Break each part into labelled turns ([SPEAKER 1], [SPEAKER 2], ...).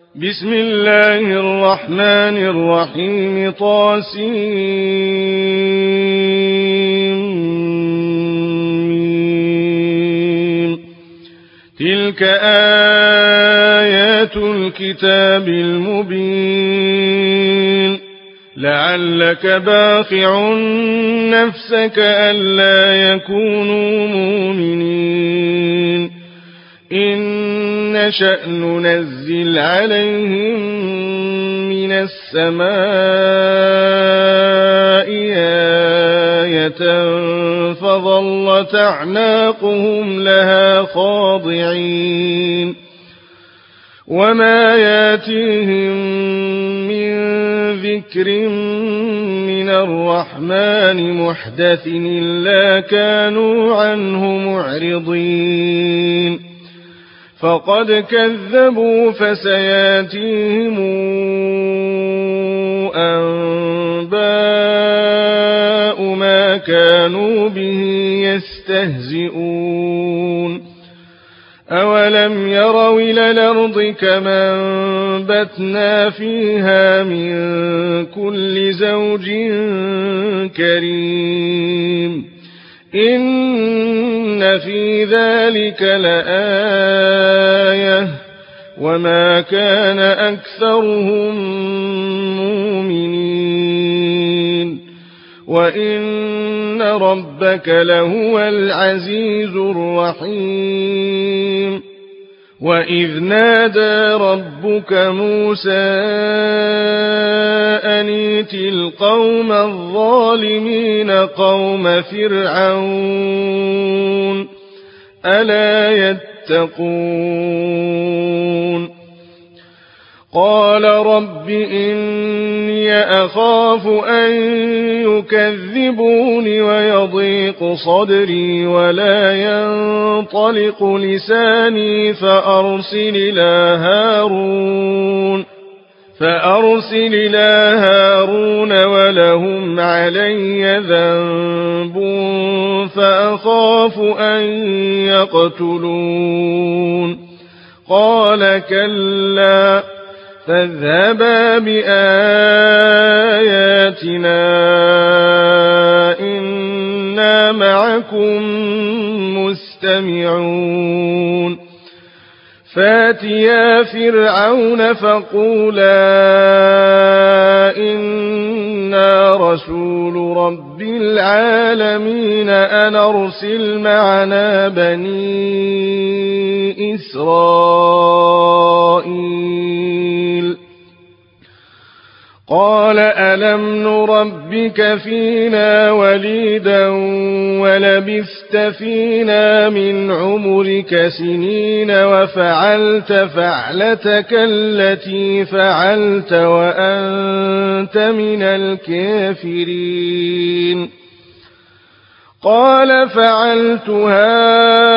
[SPEAKER 1] بسم الله الرحمن الرحيم طاسيم تلك آيات الكتاب المبين لعلك باخع نفسك ألا يكونوا مؤمنين إن نشأ ننزل عليهم من السماء آية فظلت أعناقهم لها خاضعين وما ياتيهم من ذكر من الرحمن محدث إلا كانوا عنه معرضين فقد كذبوا فسياتيهم أنباء ما كانوا به يستهزئون أولم يروا إلى الأرض كما أنبتنا فيها من كل زوج كريم إن في ذلك لآية وما كان أكثرهم مؤمنين وإن ربك لهو العزيز الرحيم وإذ نادى ربك موسى أن ائت القوم الظالمين قوم فرعون ألا يتقون قال رب إني أخاف أن يكذبون ويضيق صدري ولا ينطلق لساني فأرسل إلى هارون ولهم علي ذنب فأخاف أن يقتلون قال كلا فاذهبا بآياتنا إنا معكم مستمعون فاتيا فرعون فقولا إنا رسول رب العالمين أن أرسل معنا بني إسرائيل قال ألم نربك فينا وليدا ولبثت فينا من عمرك سنين وفعلت فعلتك التي فعلت وأنت من الكافرين قال فعلتها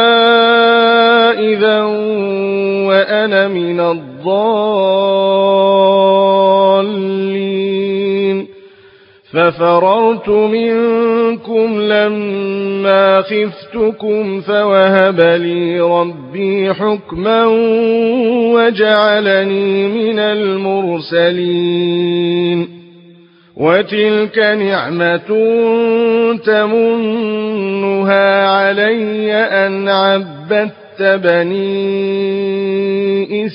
[SPEAKER 1] إذا وأنا من الضالين ففررت منكم لما خفتكم فوهب لي ربي حكما وجعلني من المرسلين وتلك نعمة تمنها علي أن عبدت بني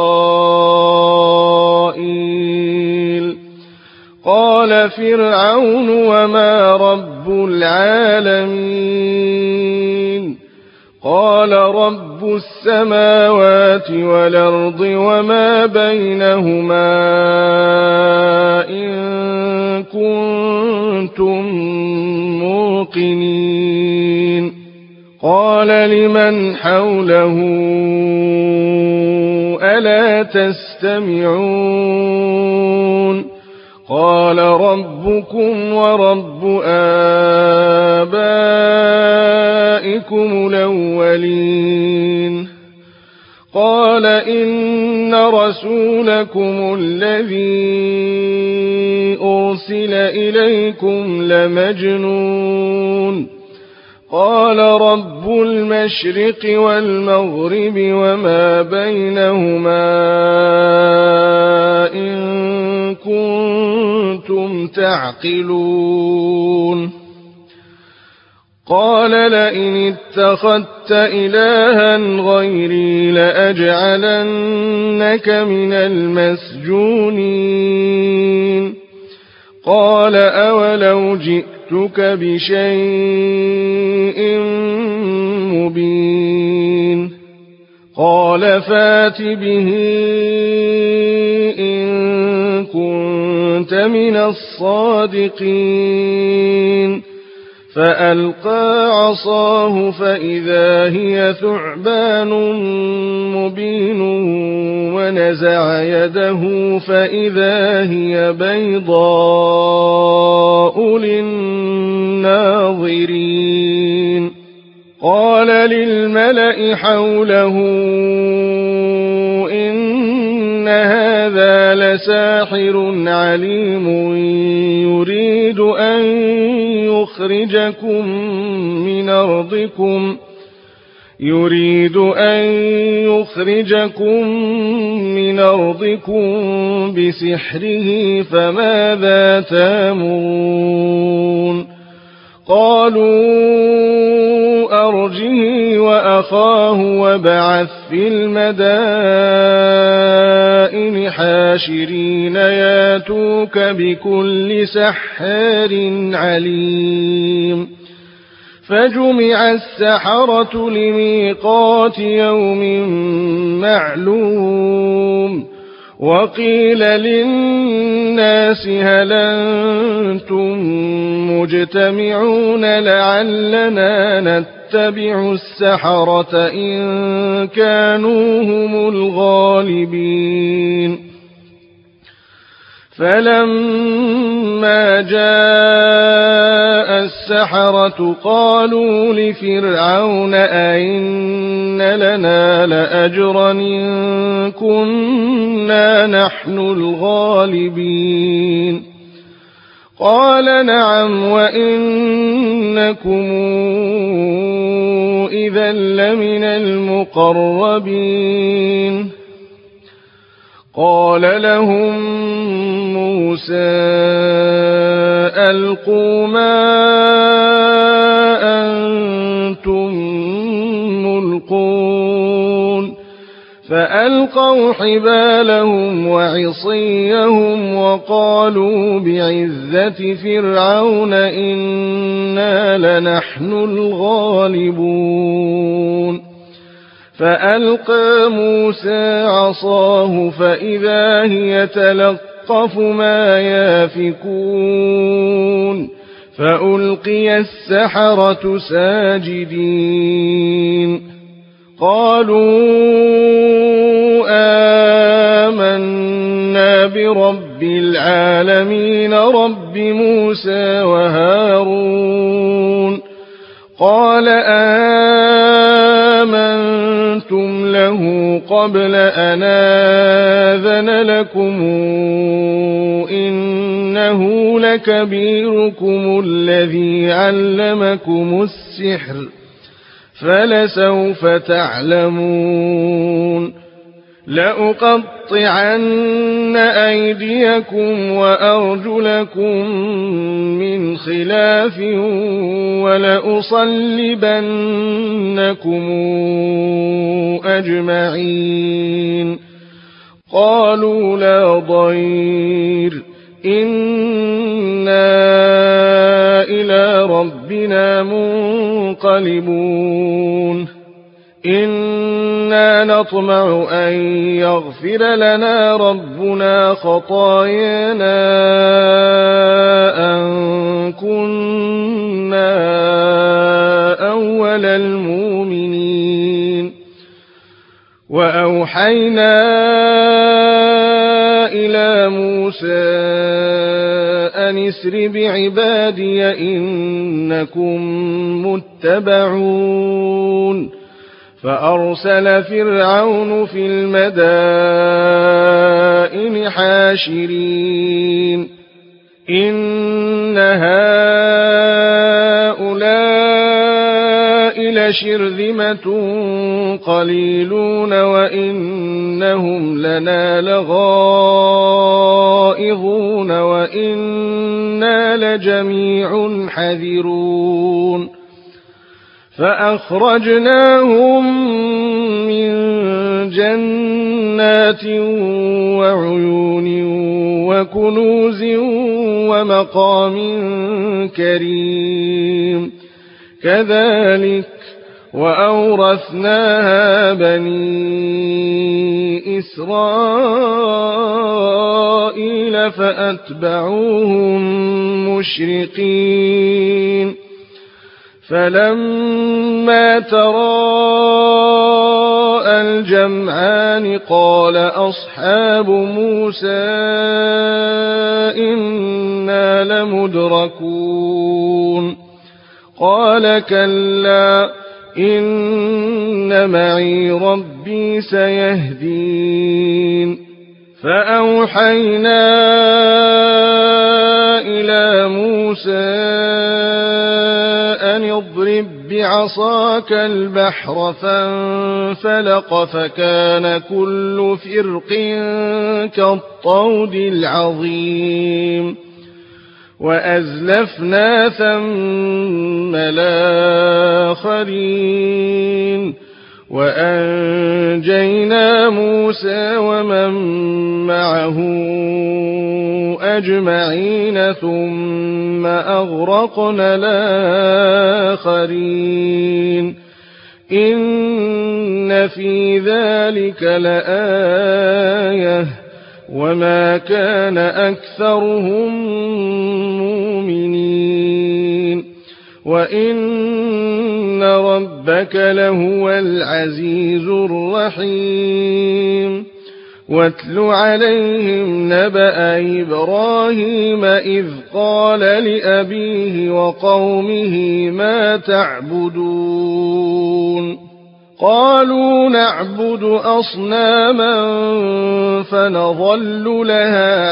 [SPEAKER 1] إسرائيل قال فرعون وما رب العالمين قال رب السماوات والأرض وما بينهما إن كنتم موقنين قال لمن حوله ألا تستمعون قال ربكم ورب آبائكم الأولين قال إن رسولكم الذي أرسل إليكم لمجنون قال رب المشرق والمغرب وما بينهما تعقلون قال لئن اتخذت إلها غيري لأجعلنك من المسجونين قال أولو جئتك بشيء مبين قال فات به إن كنت من الصادقين فألقى عصاه فإذا هي ثعبان مبين ونزع يده فإذا هي بيضاء للناظرين قال للملأ حوله إن هذا لساحر عليم يريد أن يخرجكم من أرضكم بسحره فماذا تأمرون قالوا أرجه وأخاه وابعث في المدائن حاشرين ياتوك بكل سحار عليم فجمع السحرة لميقات يوم معلوم وقيل للناس هل أنتم مجتمعون لعلنا نتبع السحرة إن كانوا هم الغالبين فلما جاء السحرة قالوا لفرعون أئن لنا لأجرا إن كنا نحن الغالبين قال نعم وإنكم إذا لمن المقربين قال لهم موسى ألقوا ما أنتم ملقون فألقوا حبالهم وعصيهم وقالوا بعزة فرعون إنا لنحن الغالبون فألقى موسى عصاه فإذا هي تلقف ما يافكون فألقي السحرة ساجدين قالوا آمنا برب العالمين رب موسى وهارون قال آمنتم له قبل أن آذن لكم إنه لكبيركم الذي علمكم السحر فلسوف تعلمون لأقطعن أيديكم وأرجلكم من خلاف ولأصلبنكم أجمعين قالوا لا ضير إنا إلى ربنا منقلبون إنا نطمع أن يغفر لنا ربنا خطايانا أن كنا أول المؤمنين وأوحينا إلى موسى أن اسر بعبادي إنكم متبعون فأرسل فرعون في المدائن حاشرين إن هؤلاء لشرذمة قليلون وإنهم لنا لغائظون لغائظون وإنا لجميع حذرون فأخرجناهم من جنات وعيون وكنوز ومقام كريم كذلك وأورثناها بني إسرائيل فأتبعوهم مشرقين فلما تراءى الجمعان قال أصحاب موسى إنا لمدركون قال كلا إن معي ربي سيهدين فأوحينا إلى موسى أن اضرب بعصاك البحر فانفلق فكان كل فرق كالطود العظيم وأزلفنا ثم الآخرين وأنجينا موسى ومن معه أجمعين ثم أغرقنا الآخرين إن في ذلك لآية وما كان أكثرهم مؤمنين وإن ربك لهو العزيز الرحيم واتل عليهم نبأ إبراهيم إذ قال لأبيه وقومه ما تعبدون قالوا نعبد أصناما فنظل لها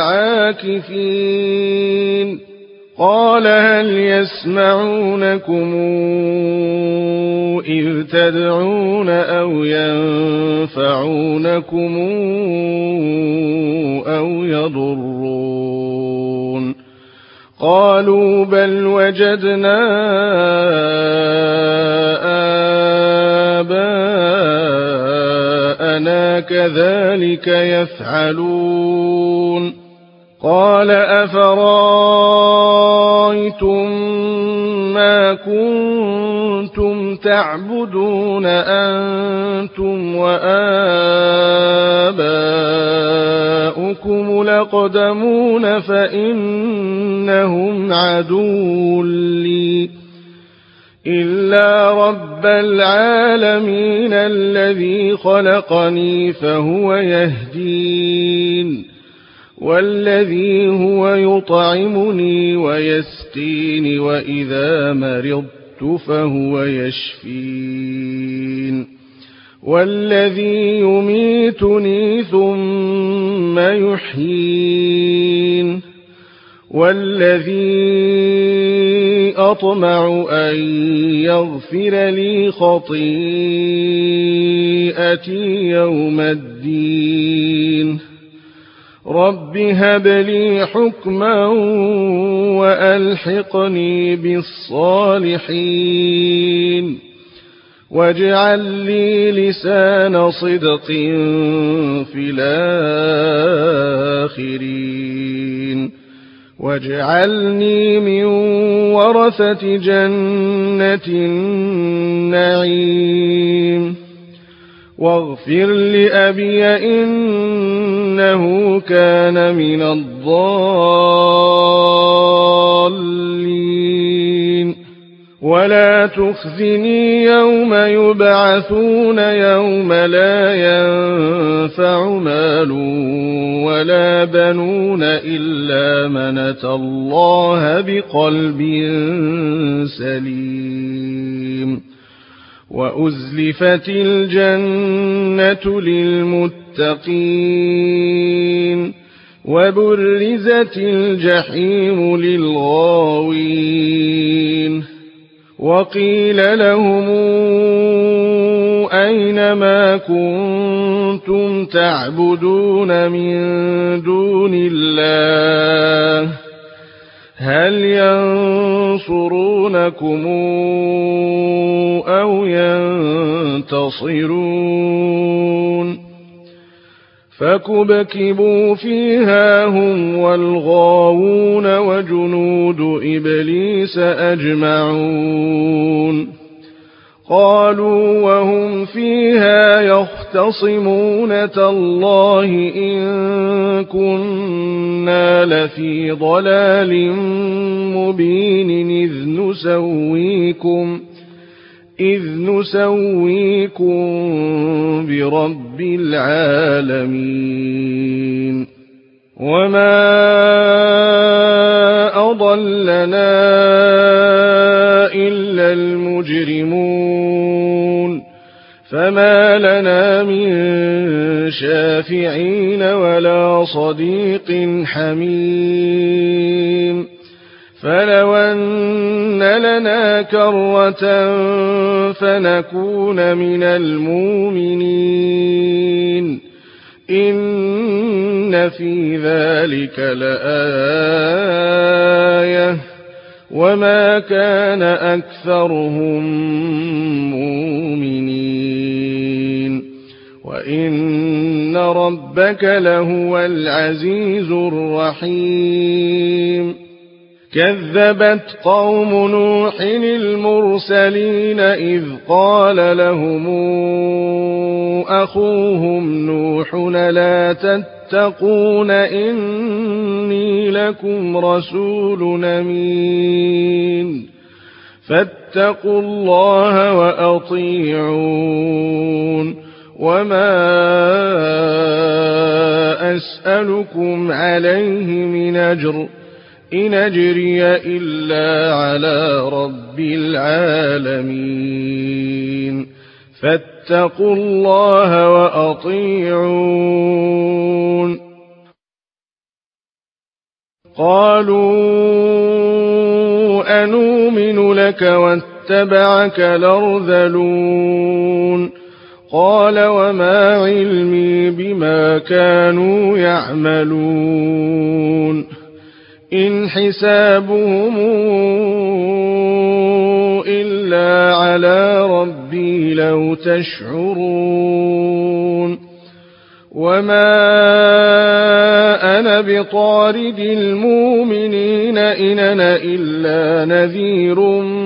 [SPEAKER 1] عاكفين قال هل يسمعونكم إذ تدعون أو ينفعونكم أو يضرون قالوا بل وجدنا آباءنا كذلك يفعلون قال أفرأيتم ما كنتم تعبدون أنتم وآباؤكم الأقدمون فإنهم عدو لي إلا رب العالمين الذي خلقني فهو يهدين والذي هو يطعمني ويسقين وإذا مرضت فهو يشفين والذي يميتني ثم يحيين والذي أطمع أن يغفر لي خطيئتي يوم الدين رب هب لي حكما وألحقني بالصالحين واجعل لي لسان صدق في الآخرين واجعلني من ورثة جنة النعيم واغفر لأبي إنه كان من الضالين ولا تخزني يوم يبعثون يوم لا ينفع مال ولا بنون إلا من أتى الله بقلب سليم وأزلفت الجنة للمتقين وبرزت الجحيم للغاوين وقيل لهم أين ما كنتم تعبدون من دون الله هل ينصرونكم أو ينتصرون فكبكبوا فيها هم والغاوون وجنود إبليس أجمعون قالوا وهم فيها يختصمون تالله إن كنا لفي ضلال مبين إذ نسويكم برب العالمين وما أضلنا إلا المجرمون فما لنا من شافعين ولا صديق حميم فلو أن لنا كرة فنكون من المؤمنين إن في ذلك لآية وما كان أكثرهم مؤمنين وإن ربك لهو العزيز الرحيم كذبت قوم نوح المرسلين إذ قال لهم أخوهم نوح لا تتقون إني لكم رسول أمين فاتقوا الله وأطيعون وما أسألكم عليه من أجر إن أجري إلا على رب العالمين فاتقوا الله وأطيعون قالوا أنؤمن لك واتبعك الأرذلون قال وما علمي بما كانوا يعملون إن حسابهم إلا على ربي لو تشعرون وما أنا بطارد المؤمنين إن أنا إلا نذير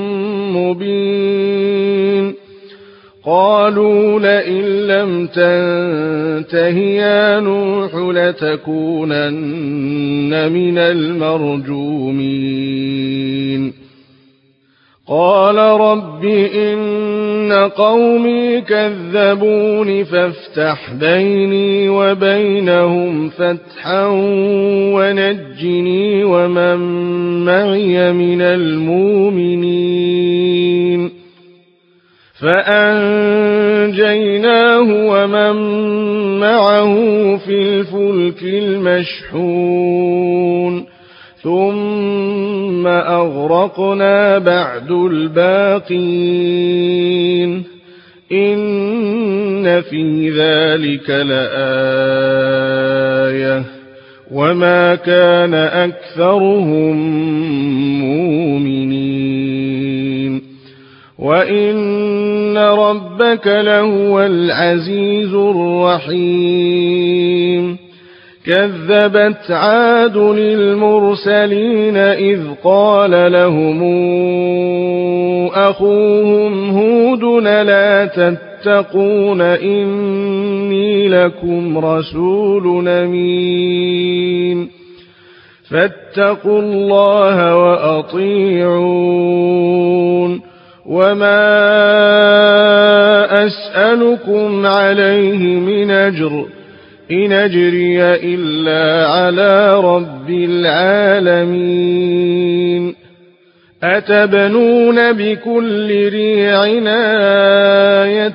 [SPEAKER 1] مبين قالوا لئن لم تنته يا نوح لتكونن من المرجومين قال رب إن قومي كذبون فافتح بيني وبينهم فتحا ونجني ومن معي من المؤمنين فأنجيناه ومن معه في الفلك المشحون ثم أغرقنا بعد الباقين إن في ذلك لآية وما كان أكثرهم مؤمنين وإن ربك لهو العزيز الرحيم كذبت عاد للمرسلين إذ قال لهم أخوهم هود لا تتقون إني لكم رسول أمين فاتقوا الله وأطيعون وما أسألكم عليه من أجر إن أجري إلا على رب العالمين أتبنون بكل ريع آية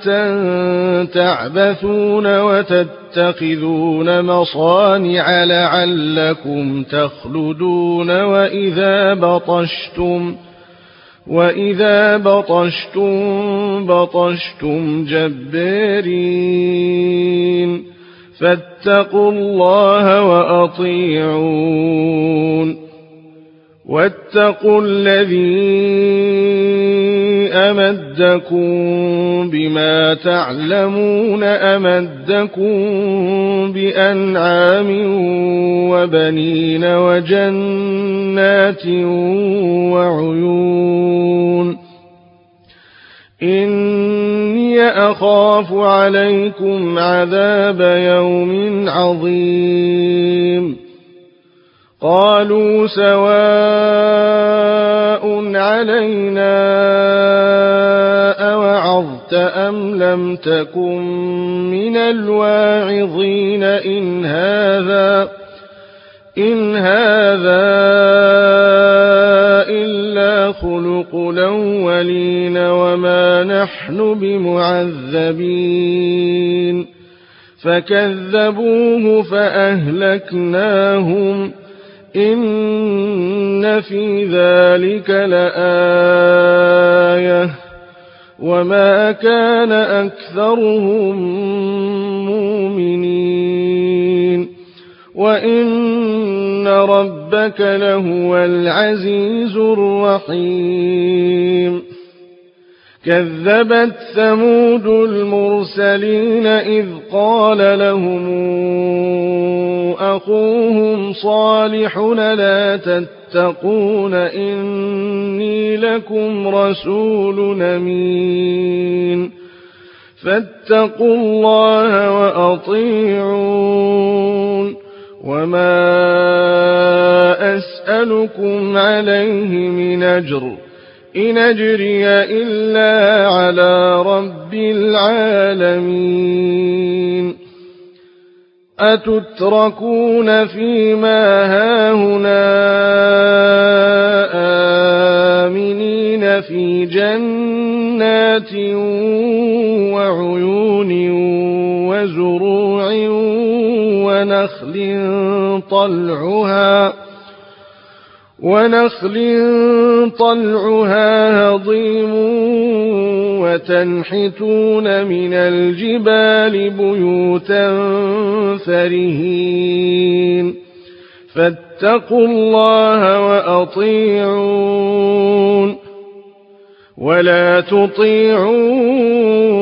[SPEAKER 1] تعبثون وتتخذون مصانع لعلكم تخلدون وإذا بطشتم بطشتم جبارين فاتقوا الله وأطيعون واتقوا الذي أمدكم بما تعلمون أمدكم بأنعام وبنين وجنات وعيون إني أخاف عليكم عذاب يوم عظيم قالوا سواء علينا أوعظت أم لم تكن من الواعظين إن هذا إلا خلق الأولين وما نحن بمعذبين فكذبوه فأهلكناهم إن في ذلك لآية وما كان أكثرهم مؤمنين وإن ربك لهو العزيز الرحيم كذبت ثمود المرسلين إذ قال لهم أخوهم صالح لا تتقون إني لكم رسول أمين فاتقوا الله وأطيعون وما أسألكم عليه من أجر إن أجري إلا على رب العالمين أتتركون فيما هاهنا آمنين في جنات وعيون وزروع ونخل طلعها هضيم وتنحتون من الجبال بيوتا فرهين فاتقوا الله وأطيعون ولا تطيعوا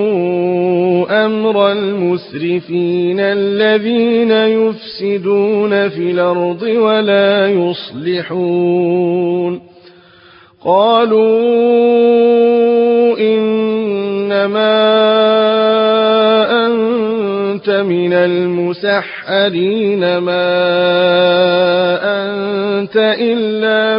[SPEAKER 1] أمر المسرفين الذين يفسدون في الأرض ولا يصلحون قالوا إنما أنت من المسحرين ما أنت إلا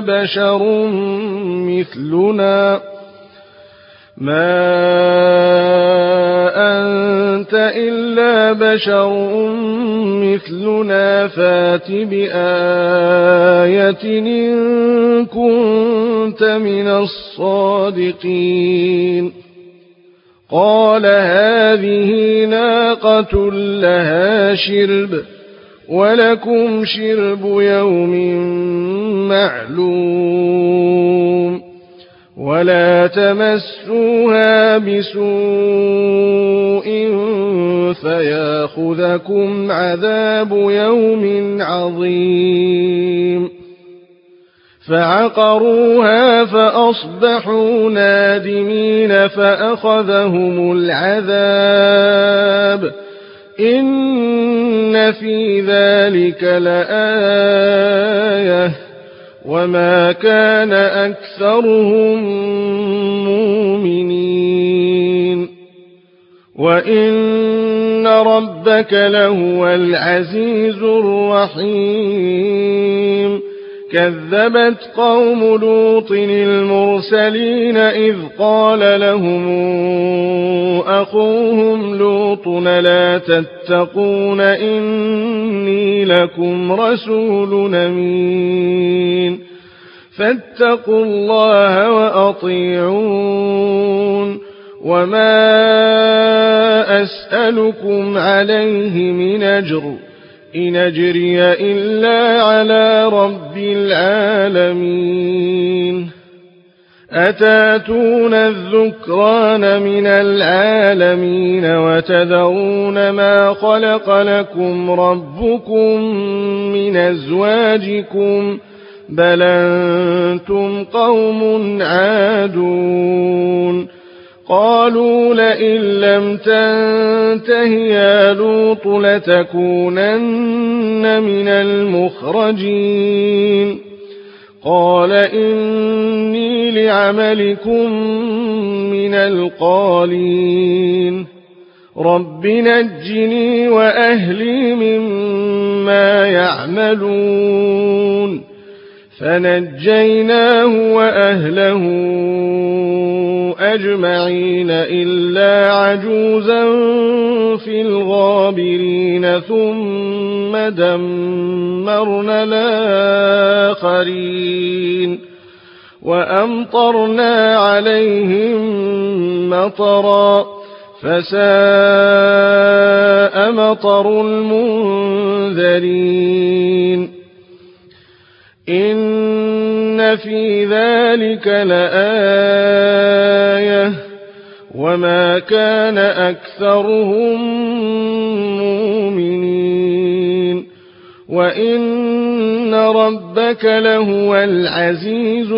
[SPEAKER 1] بشر مثلنا فات بآية إن كنت من الصادقين قال هذه ناقة لها شرب ولكم شرب يوم معلوم ولا تمسوها بسوء فياخذكم عذاب يوم عظيم فعقروها فأصبحوا نادمين فأخذهم العذاب إن في ذلك لآية وما كان أكثرهم مؤمنين وإن ربك لهو العزيز الرحيم كذبت قوم لوط المرسلين إذ قال لهم أخوهم لوط لا تتقون إني لكم رسول أمين فاتقوا الله وأطيعون وما أسألكم عليه من أجر إن أجري إلا على رب العالمين أتاتون الذكران من العالمين وتذرون ما خلق لكم ربكم من أزواجكم بل أنتم قوم عادون قالوا لئن لم تنته يا لوط لتكونن من المخرجين قال إني لعملكم من القالين رب نجني وأهلي مما يعملون فنجيناه وأهله أجمعين إلا عجوزا في الغابرين ثم دمرنا الآخرين وأمطرنا عليهم مطرا فساء مطر المنذرين إن في ذلك لآية وما كان أكثرهم مؤمنين وإن ربك لهو العزيز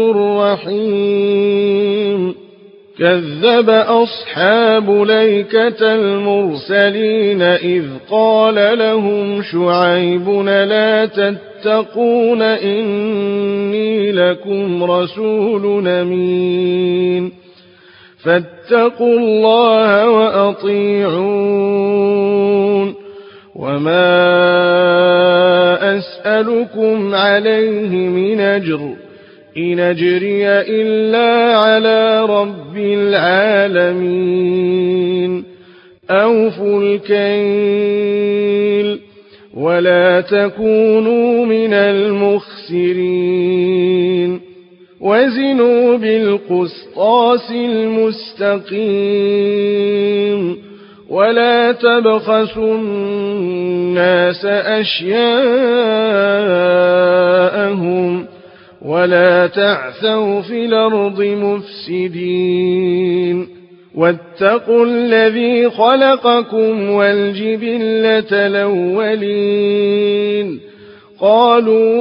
[SPEAKER 1] الرحيم كذب أصحاب ليكة المرسلين إذ قال لهم شعيب لا تتقون إني لكم رسول أمين فاتقوا الله وأطيعون وما أسألكم عليه من أجر إن أجري إلا على رب العالمين أوفوا الكيل ولا تكونوا من المخسرين وزنوا بالقسطاس المستقيم ولا تبخسوا الناس أشياءهم ولا تعثوا في الأرض مفسدين واتقوا الذي خلقكم والجبلة الأولين قالوا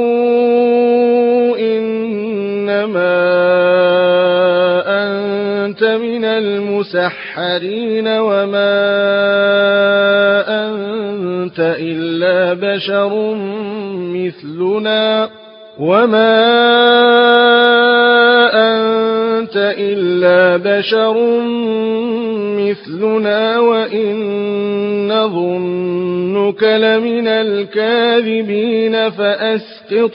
[SPEAKER 1] إنما أنت من المسحرين وما أنت إلا بشر مثلنا وإن نظنك لمن الكاذبين فأسقط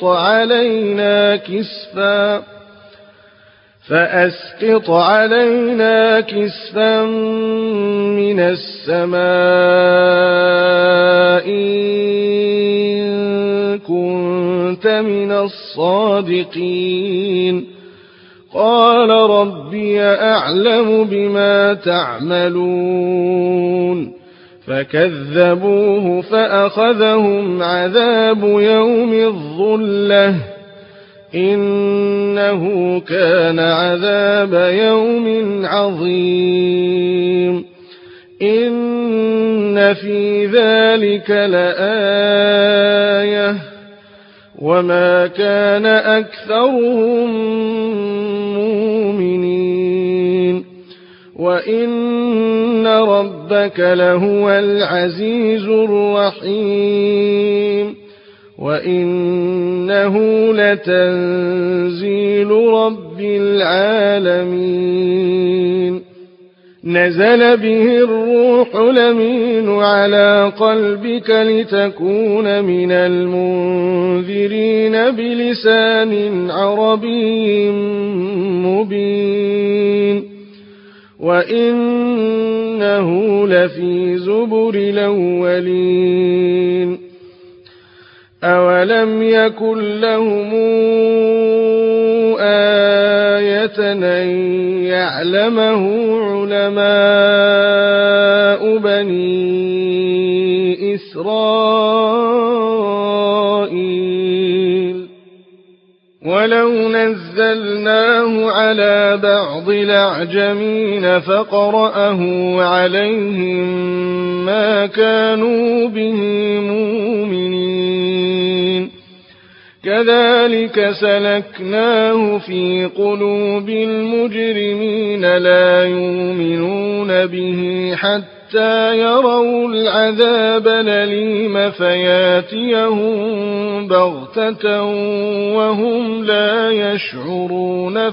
[SPEAKER 1] علينا كسفا من السماء إن كنت من الصادقين قال ربي أعلم بما تعملون فكذبوه فأخذهم عذاب يوم الظلة إنه كان عذاب يوم عظيم إن في ذلك لآية وما كان أكثرهم مؤمنين وإن ربك لهو العزيز الرحيم وإنه لتنزيل رب العالمين نزل به الروح الأمين على قلبك لتكون من المنذرين بلسان عربي مبين وإنه لفي زبر الأولين أولم يكن لهم آية أن يعلمه علماء بني إسرائيل ولو نزلناه على بعض الأعجمين فقرأه عليهم ما كانوا به مؤمنين كذلك سلكناه في قلوب المجرمين لا يؤمنون به حتى يروا العذاب الأليم فياتيهم بغتة وهم لا يشعرون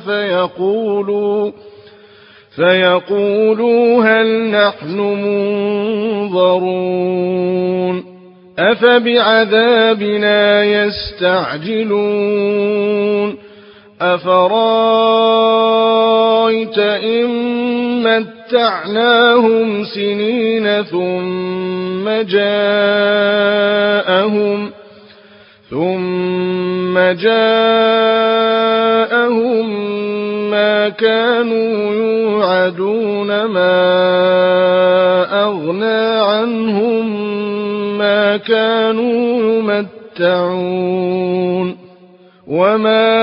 [SPEAKER 1] فيقولوا هل نحن منظرون أفبعذابنا يستعجلون أفرأيت إن متعناهم سنين ثم جاءهم ما كانوا يوعدون ما أغنى عنهم ما كانوا يمتعون وما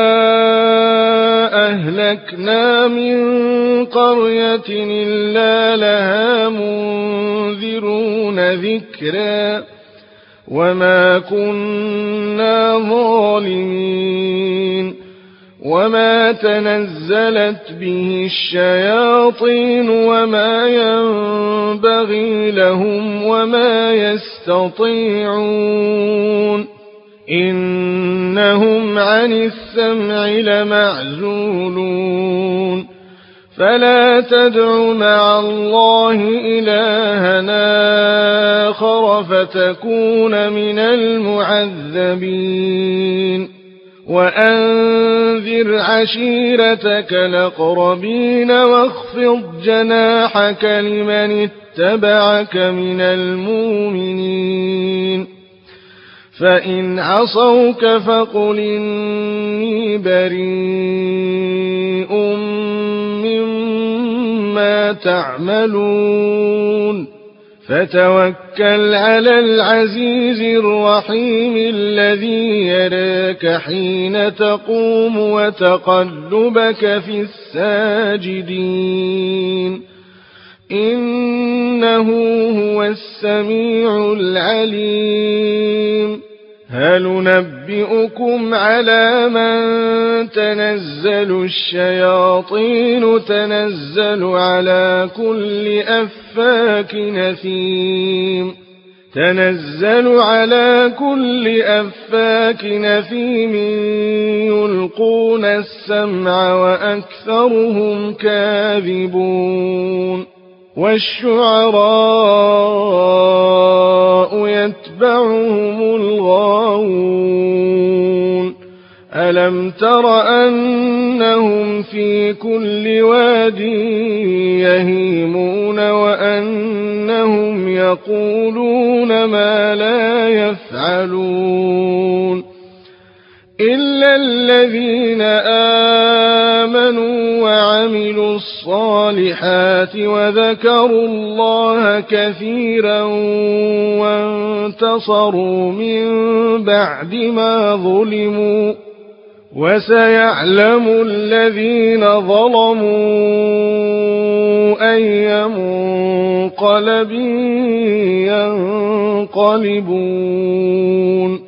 [SPEAKER 1] أهلكنا من قرية إلا لها منذرون ذكرا وما كنا ظالمين وما تنزلت به الشياطين وما ينبغي لهم وما يستطيعون إنهم عن السمع لمعزولون فلا تدع مع الله إلهنا آخر فتكون من المعذبين وأنذر عشيرتك الأقربين واخفض جناحك لمن اتبعك من المؤمنين فإن عصوك فقل إني بريء مما تعملون فتوكل على العزيز الرحيم الذي يراك حين تقوم وتقلبك في الساجدين إنه هو السميع العليم هل ننبئكم على من تنزل الشياطين تنزل على كل أفاك نثيم يلقون السمع وأكثرهم كاذبون والشعراء يتبعهم الغاوون ألم تر أنهم في كل واد يهيمون وأنهم يقولون ما لا يفعلون إلا الذين آمنوا وعملوا الصالحات وذكروا الله كثيرا وانتصروا من بعد ما ظلموا وسيعلم الذين ظلموا أي منقلب ينقلبون